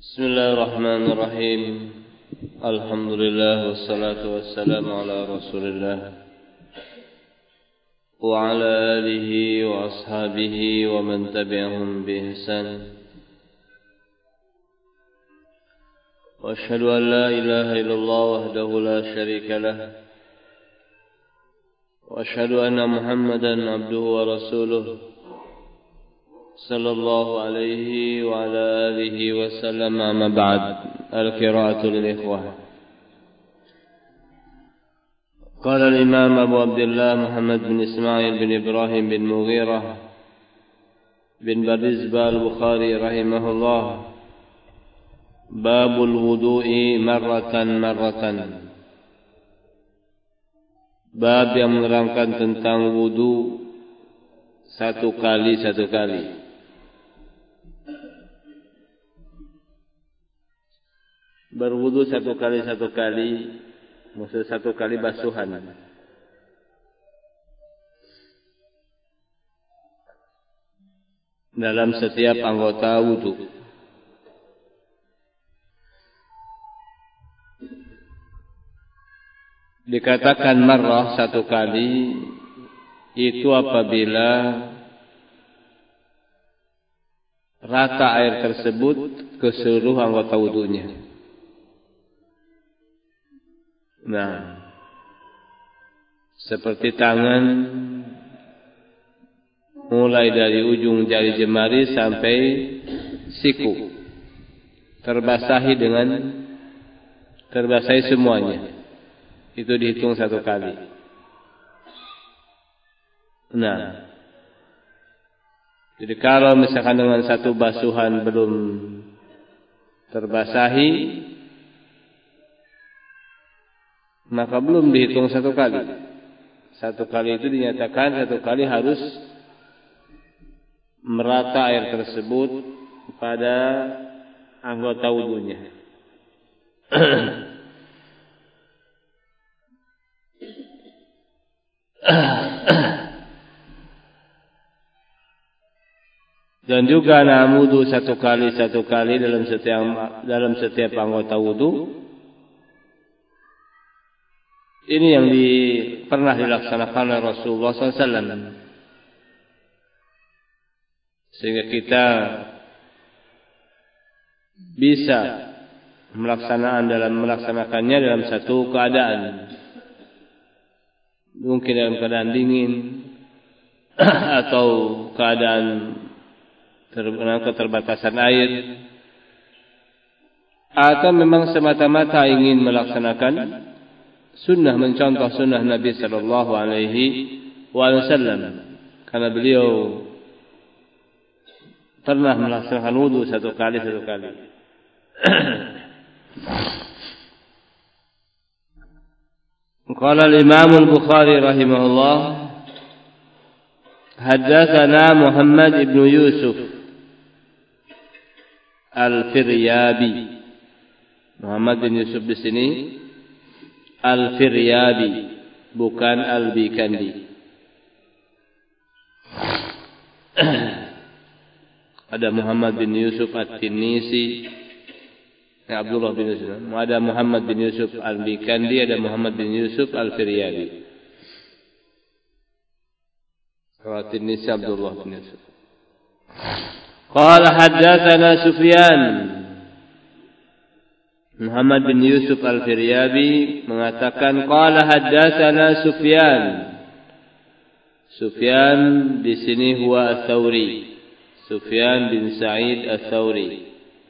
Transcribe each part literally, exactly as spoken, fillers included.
Bismillahirrahmanirrahim. Alhamdulillah wassalatu wassalamu ala Rasulillah wa ala alihi wa ashabihi wa man tabi'ahum bi ihsan. Wa ashhadu an la ilaha illallah wahdahu la syarika lah. Wa ashhadu anna Muhammadan abduhu wa rasuluh sallallahu alaihi wa ala alihi wa sallam. Amma ba'd. Al-qira'atu lil ikhwah. Qala al-imam Abu Abdullah Muhammad bin Ismail bin Ibrahim bin Mughirah bin Barizbah al-Bukhari rahimahullah, babul wudu'i marratan marratan. Bab yang menerangkan tentang wudu satu kali satu kali. Berwudu satu kali satu kali, maksud satu kali basuhan. Dalam setiap anggota wudu. Dikatakan marrah satu kali itu apabila rata air tersebut ke seluruh anggota wudunya. Nah, seperti tangan mulai dari ujung jari jemari sampai siku terbasahi dengan terbasahi semuanya, itu dihitung satu kali. Nah, jadi kalau misalkan dengan satu basuhan belum terbasahi, maka belum dihitung satu kali. Satu kali itu dinyatakan satu kali harus merata air tersebut pada anggota wudunya. Dan juga nah wudu satu kali satu kali dalam setiap dalam setiap anggota wudu. Ini yang di, pernah dilaksanakan oleh Rasulullah sallallahu alaihi wasallam, sehingga kita bisa melaksanakan dalam melaksanakannya dalam satu keadaan, mungkin dalam keadaan dingin atau keadaan keterbatasan air, atau memang semata-mata ingin melaksanakan sunnah, mencontoh sunnah Nabi sallallahu alaihi wasallam, karena beliau pernah melaksanakan wudu satu kali satu kali. Qala al-Imam al-Bukhari rahimahullah, haddatsana Muhammad ibn Yusuf al-Firyabi. Muhammad bin Yusuf di sini Al-Firyabi, bukan Al-Bikandi. Ada Muhammad bin Yusuf At-Tinisi, Abdullah bin Yusuf. Ada Muhammad bin Yusuf Al-Bikandi, ada Muhammad bin Yusuf Al-Firyabi. Kalau At-Tinisi Abdullah bin Yusuf. Qala haddatsana Sufyan. Muhammad bin Yusuf Al-Firyabi mengatakan qala haddatsana Sufyan. Sufyan di sini huwa Ats-Tsauri. Sufyan bin Sa'id Ats-Tsauri.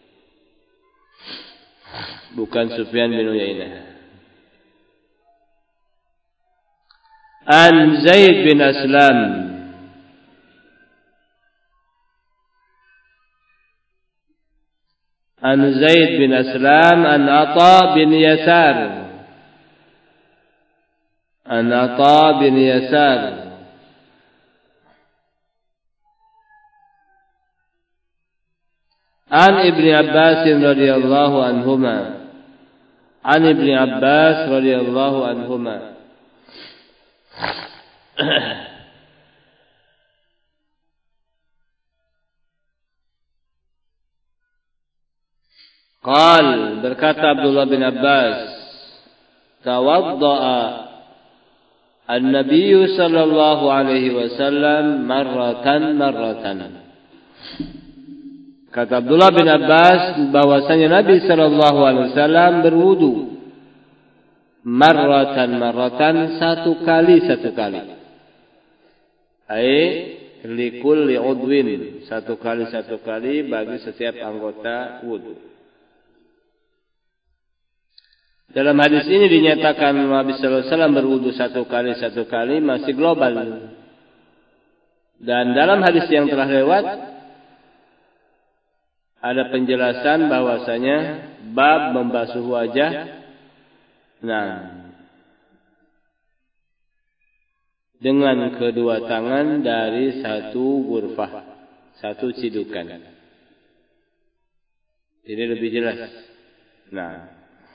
Bukan Sufyan bin Uyainah. An Zaid bin Aslam. An Zaid bin Aslam an Atha bin Yasar. An Atha bin Yasar. An Ibn Abbas radhiyallahu anhuma. An Ibn Abbas radhiyallahu anhuma. Qal, berkata Abdullah bin Abbas, tawadda'a an-nabiy sallallahu alaihi wasallam marratan marratan. Kata Abdullah bin Abbas bahwasanya Nabi sallallahu alaihi wasallam berwudu marratan marratan, satu kali satu kali. Ai likulli udwin, satu kali satu kali bagi setiap anggota wudu. Dalam hadis ini dinyatakan Nabi sallallahu alaihi wasallam berwudu satu kali satu kali masih global. Dan dalam hadis yang telah lewat ada penjelasan bahwasanya bab membasuh wajah, nah, dengan kedua tangan dari satu gurfah, satu cidukan. Ini lebih jelas. Nah,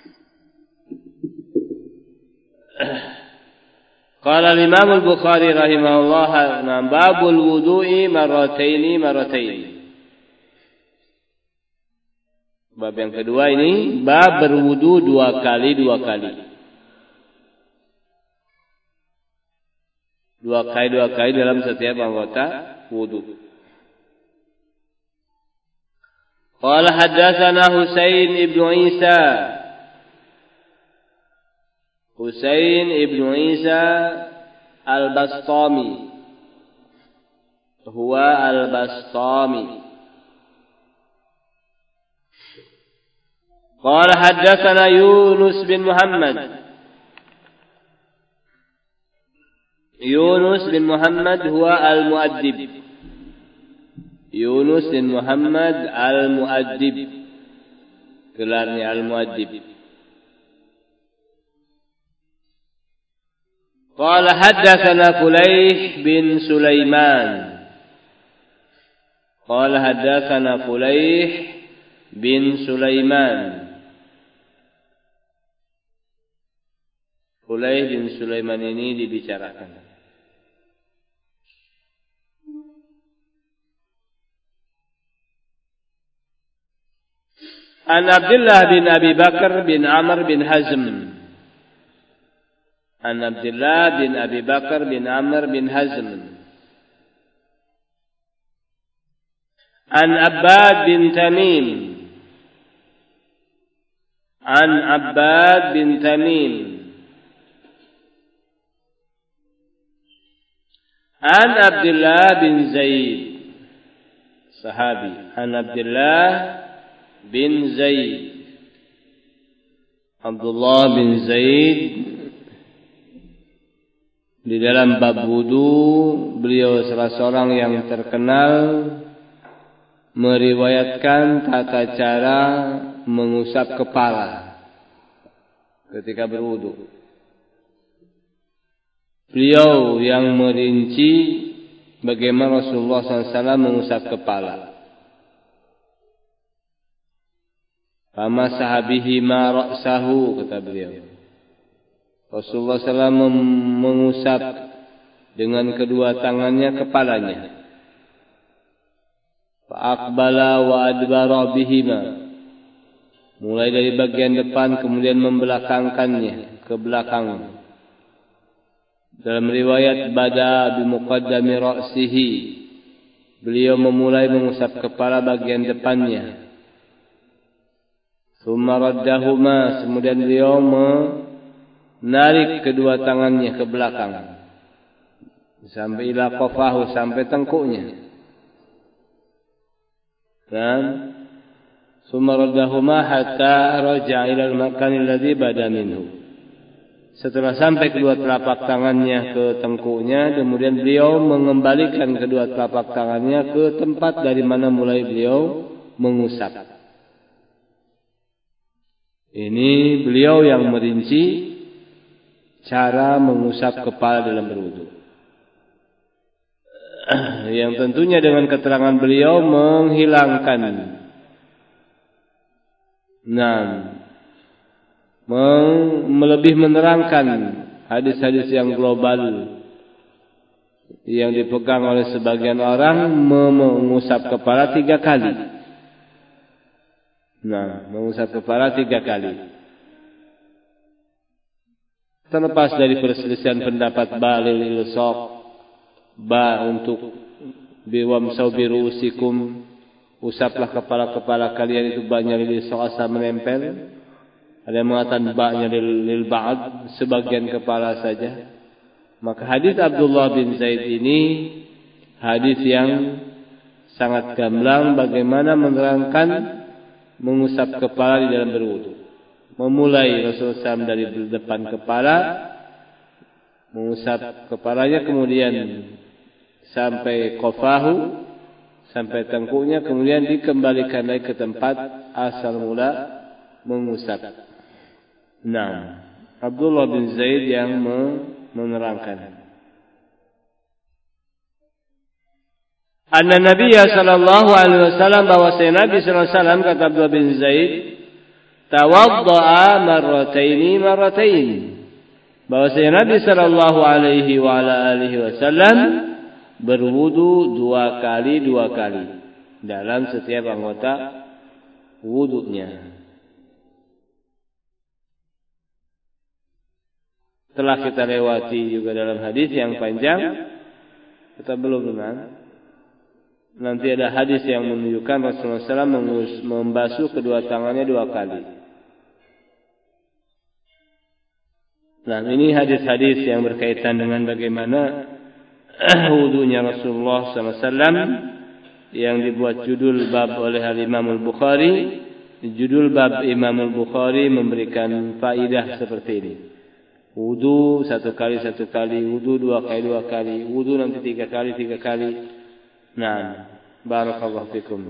qala al-Imam al-Bukhari rahimahullah, nah, babul wudu'i marrataini marrataini. Bab yang kedua ini bab berwudu dua kali dua kali. Dua kali dua kali dalam setiap anggota wudu. Qala haddatsana Husain ibnu Isa. Husain ibnu Isa al-Bastami. Huwa al-Bastami. قال حدثنا يونس بن محمد يونس بن محمد هو المؤدب يونس بن محمد المؤدب gelarnya al-muaddib. قال حدثنا فليح بن سليمان قال حدثنا فليح بن سليمان. Fulaih bin Sulaiman ini dibicarakan. An Abdullah bin Abi Bakar bin Amr bin Hazm. An Abdullah bin Abi Bakar bin Amr bin Hazm. An Abbad bin Tamim. An Abbad bin Tamim. An Abdullah bin Zaid, sahabi. An Abdullah bin Zaid. Abdullah bin Zaid di dalam bab wudu beliau salah seorang yang terkenal meriwayatkan tata cara mengusap kepala ketika berwudu. Beliau yang merinci bagaimana Rasulullah sallallahu alaihi wasallam mengusap kepala. Fama sahabihi ma ra'sahu, kata beliau. Rasulullah sallallahu alaihi wasallam mengusap dengan kedua tangannya kepalanya. Fa'aqbala wa adbara bihima. Mulai dari bagian depan kemudian membelakangkannya ke belakang. Dalam riwayat bada bimuqaddami ra'sihi, beliau memulai mengusap kepala bagian depannya. Tsumma raddahuma, kemudian beliau menarik kedua tangannya ke belakang sampai ila qafahu, sampai tengkuknya. Dan tsumma raddahuma hatta raja'a ila al-makan alladhi bada minhu. Setelah sampai kedua telapak tangannya ke tengkuknya, kemudian beliau mengembalikan kedua telapak tangannya ke tempat dari mana mulai beliau mengusap. Ini beliau yang merinci cara mengusap kepala dalam berwudu. Yang tentunya dengan keterangan beliau menghilangkan nah melebih menerangkan hadis-hadis yang global yang dipegang oleh sebagian orang mengusap kepala tiga kali. Nah, mengusap kepala tiga kali. Terlepas dari perselisihan pendapat ba lil ilsaq, ba untuk biwamsau birusikum, usaplah kepala-kepala kalian, itu ba-nya lil ilsaq asal menempel. Ada yang mengatakan ba-nya lil, lil ba'd, sebagian kepala saja. Maka hadis Abdullah bin Zaid ini hadis yang sangat gamblang bagaimana menerangkan mengusap kepala di dalam berwudu. Memulai Rasulullah shallallahu alaihi wasallam dari depan kepala, mengusap kepalanya, kemudian sampai qafahu, sampai tengkuknya, kemudian dikembalikan lagi ke tempat asal mula mengusap. Nah, Abdullah bin Zaid yang menerangkan. Anna Nabi sallallahu alaihi wasallam, bahwa Nabi sallallahu alaihi wasallam, kata Abdullah bin Zaid, tawadda'a marrataini marratain, bahwa Nabi sallallahu alaihi wa ala alihi wasallam berwudu dua kali dua kali dalam setiap anggota wudunya. Telah kita lewati juga dalam hadis yang panjang, kita belum dengar. Nanti ada hadis yang menunjukkan Rasulullah shallallahu alaihi wasallam membasuh kedua tangannya dua kali. Nah, ini hadis-hadis yang berkaitan dengan bagaimana wudunya Rasulullah shallallahu alaihi wasallam, yang dibuat judul bab oleh Al-Imam Al-Bukhari. Judul bab Imam Al-Bukhari memberikan faidah seperti ini. Wudu satu kali satu kali, wudu dua kali dua kali, wudu nanti tiga kali tiga kali. Nah, barakallahu fikum.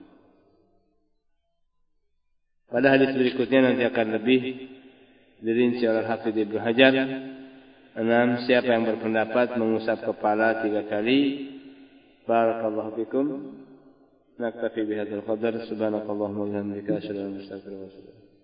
Pada hadis berikutnya nanti akan lebih dirinci oleh Hafidz Ibnu Hajar. Enam, siapa yang berpendapat mengusap kepala tiga kali. Barakallahu fikum. Naktafi bihadzal qadar. Subhanakallahumma wa bihamdika asyhadu an la ilaha illa anta astaghfiruka wa atubu ilaik.